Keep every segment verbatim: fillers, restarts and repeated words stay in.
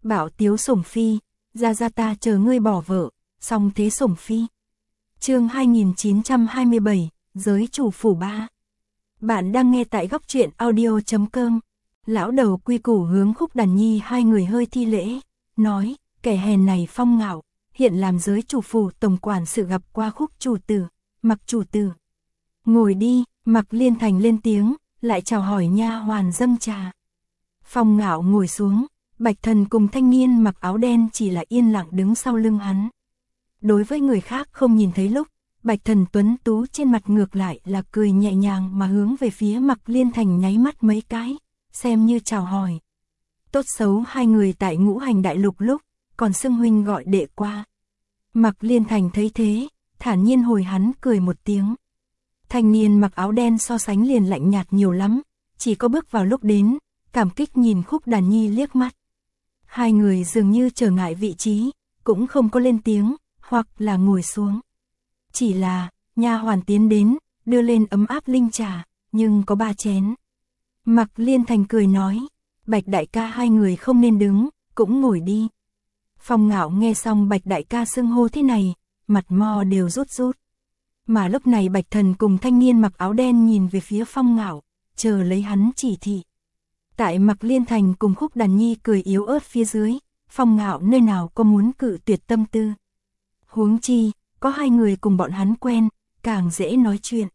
Bảo tiếu sủng phi, ra ra ta chờ ngươi bỏ vợ, xong thế sủng phi. Chương hai nghìn chín trăm hai mươi bảy, giới chủ phủ ba. Bạn đang nghe tại góc truyện audio chấm com. Lão đầu quy củ hướng Khúc Đàn Nhi hai người hơi thi lễ, nói, kẻ hèn này Phong Ngạo, hiện làm giới chủ phủ tổng quản sự gặp qua Khúc chủ tử, Mặc chủ tử. Ngồi đi, Mặc Liên Thành lên tiếng, lại chào hỏi nha hoàn dâng trà. Phong Ngạo ngồi xuống, Bạch Thần cùng thanh niên mặc áo đen chỉ là yên lặng đứng sau lưng hắn. Đối với người khác không nhìn thấy lúc, Bạch Thần tuấn tú trên mặt ngược lại là cười nhẹ nhàng mà hướng về phía Mặc Liên Thành nháy mắt mấy cái, xem như chào hỏi. Tốt xấu hai người tại Ngũ Hành Đại Lục lúc, còn xưng huynh gọi đệ qua. Mặc Liên Thành thấy thế, thản nhiên hồi hắn cười một tiếng. Thanh niên mặc áo đen so sánh liền lạnh nhạt nhiều lắm, chỉ có bước vào lúc đến, cảm kích nhìn Khúc Đàn Nhi liếc mắt. Hai người dường như trở ngại vị trí, cũng không có lên tiếng, hoặc là ngồi xuống. Chỉ là, nha hoàn tiến đến, đưa lên ấm áp linh trà, nhưng có ba chén. Mặc Liên Thành cười nói, Bạch đại ca hai người không nên đứng, cũng ngồi đi. Phong Ngạo nghe xong Bạch đại ca xưng hô thế này, mặt mo đều rút rút. Mà lúc này Bạch Thần cùng thanh niên mặc áo đen nhìn về phía Phong Ngạo, chờ lấy hắn chỉ thị. Tại Mặc Liên Thành cùng Khúc Đàn Nhi cười yếu ớt phía dưới, Phong Ngạo nơi nào có muốn cự tuyệt tâm tư. Huống chi, có hai người cùng bọn hắn quen, càng dễ nói chuyện.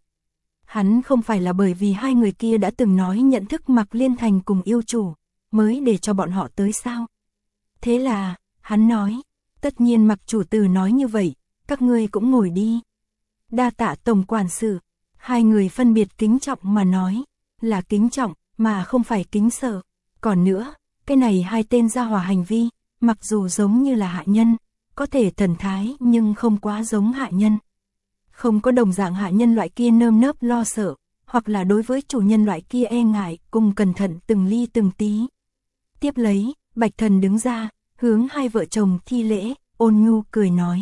Hắn không phải là bởi vì hai người kia đã từng nói nhận thức Mặc Liên Thành cùng yêu chủ, mới để cho bọn họ tới sao. Thế là, hắn nói, tất nhiên Mặc chủ tử nói như vậy, các ngươi cũng ngồi đi. Đa tạ tổng quản sự, hai người phân biệt kính trọng mà nói, là kính trọng, mà không phải kính sợ. Còn nữa, cái này hai tên gia hỏa hành vi, mặc dù giống như là hạ nhân, có thể thần thái nhưng không quá giống hạ nhân. Không có đồng dạng hạ nhân loại kia nơm nớp lo sợ, hoặc là đối với chủ nhân loại kia e ngại, cùng cẩn thận từng ly từng tí. Tiếp lấy, Bạch Thần đứng ra, hướng hai vợ chồng thi lễ, ôn nhu cười nói.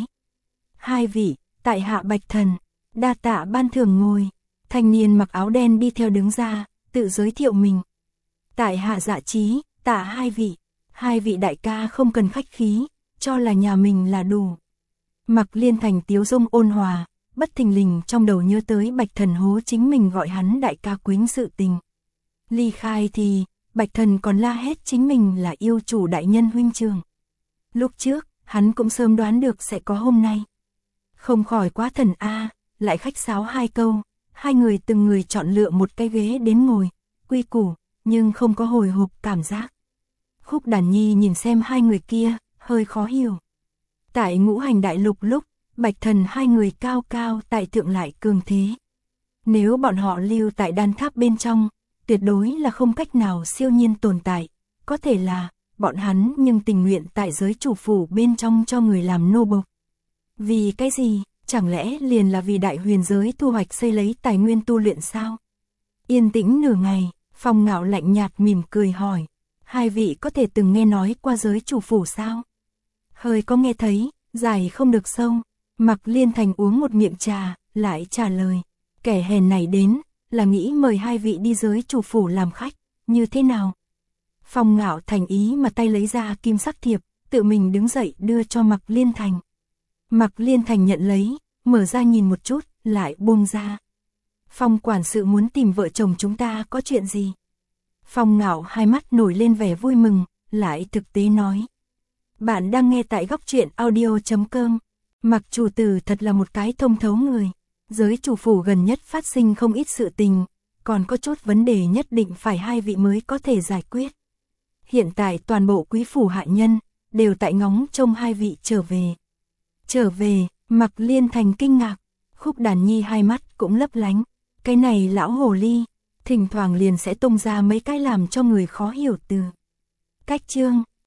Hai vị, tại hạ Bạch Thần, đa tạ ban thưởng ngồi. Thanh niên mặc áo đen đi theo đứng ra, tự giới thiệu mình. Tại hạ Dạ Chí, tạ hai vị, hai vị đại ca không cần khách khí, cho là nhà mình là đủ. Mặc Liên Thành tiếu dung ôn hòa, bất thình lình trong đầu nhớ tới Bạch Thần hố chính mình gọi hắn đại ca quýnh sự tình. Ly khai thì, Bạch Thần còn la hét chính mình là yêu chủ đại nhân huynh trường. Lúc trước, hắn cũng sớm đoán được sẽ có hôm nay. Không khỏi quá thần a, lại khách sáo hai câu, hai người từng người chọn lựa một cái ghế đến ngồi, quy củ, nhưng không có hồi hộp cảm giác. Khúc Đàn Nhi nhìn xem hai người kia, hơi khó hiểu. Tại Ngũ Hành Đại Lục lúc, Bạch Thần hai người cao cao tại thượng lại cường thế. Nếu bọn họ lưu tại đan tháp bên trong, tuyệt đối là không cách nào siêu nhiên tồn tại. Có thể là, bọn hắn nhưng tình nguyện tại giới chủ phủ bên trong cho người làm nô bộc. Vì cái gì, chẳng lẽ liền là vì đại huyền giới thu hoạch xây lấy tài nguyên tu luyện sao? Yên tĩnh nửa ngày, Phong Ngạo lạnh nhạt mỉm cười hỏi. Hai vị có thể từng nghe nói qua giới chủ phủ sao? Hơi có nghe thấy, dài không được sâu. Mặc Liên Thành uống một miệng trà, lại trả lời. Kẻ hèn này đến, là nghĩ mời hai vị đi giới chủ phủ làm khách, như thế nào? Phong Ngạo thành ý mà tay lấy ra kim sắc thiệp, tự mình đứng dậy đưa cho Mặc Liên Thành. Mặc Liên Thành nhận lấy, mở ra nhìn một chút, lại buông ra. Phong quản sự muốn tìm vợ chồng chúng ta có chuyện gì? Phong Ngạo hai mắt nổi lên vẻ vui mừng, lại thực tế nói. Bạn đang nghe tại góc truyện audio chấm com. Mặc chủ tử thật là một cái thông thấu người. Giới chủ phủ gần nhất phát sinh không ít sự tình, còn có chút vấn đề nhất định phải hai vị mới có thể giải quyết. Hiện tại toàn bộ quý phủ hạ nhân, đều tại ngóng trông hai vị trở về. Trở về, Mặc Liên Thành kinh ngạc, Khúc Đàn Nhi hai mắt cũng lấp lánh. Cái này lão hồ ly, thỉnh thoảng liền sẽ tung ra mấy cái làm cho người khó hiểu từ. Cách chương